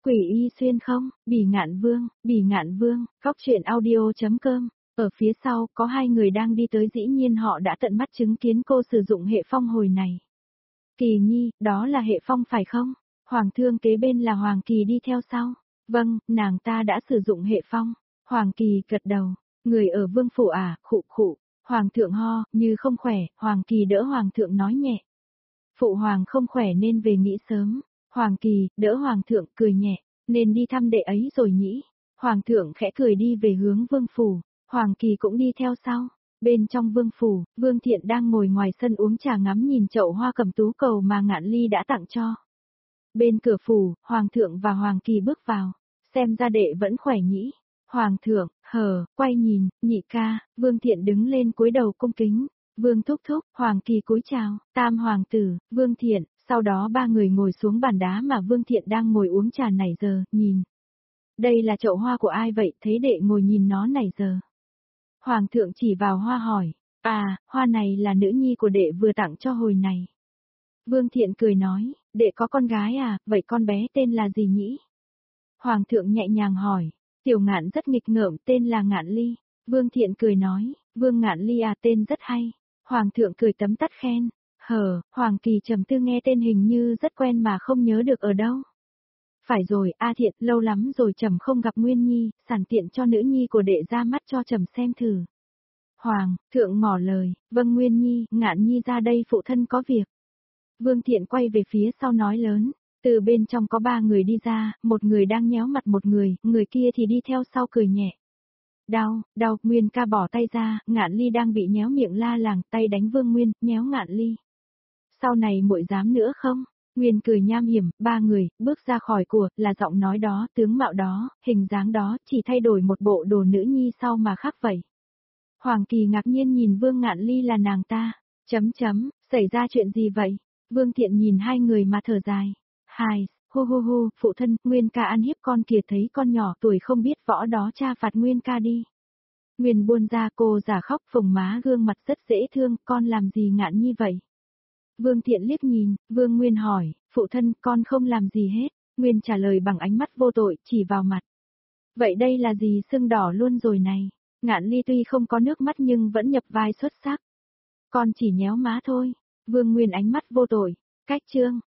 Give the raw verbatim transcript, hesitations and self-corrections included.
Quỷ y xuyên không, Bỉ Ngạn Vương, Bỉ Ngạn Vương, Cóc truyện audio.com. Ở phía sau có hai người đang đi tới, dĩ nhiên họ đã tận mắt chứng kiến cô sử dụng hệ phong hồi này. Kỳ Nhi, đó là hệ phong phải không? Hoàng thương kế bên là Hoàng Kỳ đi theo sau. Vâng, nàng ta đã sử dụng hệ phong. Hoàng Kỳ gật đầu. Người ở vương phủ à, khụ khụ. Hoàng thượng ho, như không khỏe, Hoàng Kỳ đỡ Hoàng thượng nói nhẹ. Phụ hoàng không khỏe nên về nghỉ sớm. Hoàng Kỳ, đỡ Hoàng thượng cười nhẹ, nên đi thăm đệ ấy rồi nhỉ. Hoàng thượng khẽ cười đi về hướng vương phủ, Hoàng Kỳ cũng đi theo sau. Bên trong vương phủ, Vương Thiện đang ngồi ngoài sân uống trà ngắm nhìn chậu hoa cẩm tú cầu mà Ngạn Ly đã tặng cho. Bên cửa phủ, Hoàng thượng và Hoàng Kỳ bước vào, xem ra đệ vẫn khỏe nhỉ. Hoàng thượng, hờ, quay nhìn, nhị ca, Vương Thiện đứng lên cúi đầu cung kính. Vương thúc thúc, Hoàng Kỳ cúi chào, tam hoàng tử, Vương Thiện, sau đó ba người ngồi xuống bàn đá mà Vương Thiện đang ngồi uống trà nãy giờ, nhìn. Đây là chậu hoa của ai vậy, thấy đệ ngồi nhìn nó nãy giờ. Hoàng thượng chỉ vào hoa hỏi, à, hoa này là nữ nhi của đệ vừa tặng cho hồi này. Vương Thiện cười nói, đệ có con gái à, vậy con bé tên là gì nhỉ? Hoàng thượng nhẹ nhàng hỏi, Tiểu Ngạn rất nghịch ngợm, tên là Ngạn Ly. Vương Thiện cười nói, Vương Ngạn Ly à, tên rất hay. Hoàng thượng cười tấm tắt khen, hờ, Hoàng Kỳ trầm tư nghe tên hình như rất quen mà không nhớ được ở đâu. Phải rồi, A Thiện, lâu lắm rồi trầm không gặp Nguyên Nhi, sẵn tiện cho nữ nhi của đệ ra mắt cho trầm xem thử. Hoàng thượng ngỏ lời, vâng Nguyên Nhi, Ngạn Nhi ra đây phụ thân có việc. Vương Thiện quay về phía sau nói lớn, từ bên trong có ba người đi ra, một người đang nhéo mặt một người, người kia thì đi theo sau cười nhẹ. Đau, đau, Nguyên ca bỏ tay ra, Ngạn Ly đang bị nhéo miệng la làng, tay đánh Vương Nguyên, nhéo Ngạn Ly. Sau này muội dám nữa không? Nguyên cười nham hiểm, ba người, bước ra khỏi của, là giọng nói đó, tướng mạo đó, hình dáng đó, chỉ thay đổi một bộ đồ nữ nhi sau mà khác vậy. Hoàng Kỳ ngạc nhiên nhìn Vương Ngạn Ly là nàng ta, chấm chấm, xảy ra chuyện gì vậy? Vương Thiện nhìn hai người mà thở dài. Hai, hu hu hu, phụ thân, Nguyên ca ăn hiếp con kìa, thấy con nhỏ tuổi không biết võ đó cha phạt Nguyên ca đi. Nguyên buôn ra, cô giả khóc phồng má, gương mặt rất dễ thương, con làm gì Ngạn Nhi vậy? Vương Thiện liếc nhìn, Vương Nguyên hỏi, phụ thân, con không làm gì hết. Nguyên trả lời bằng ánh mắt vô tội, chỉ vào mặt. Vậy đây là gì, sưng đỏ luôn rồi này. Ngạn Ly tuy không có nước mắt nhưng vẫn nhập vai xuất sắc. Con chỉ nhéo má thôi. Vương Nguyên ánh mắt vô tội. Cách chương.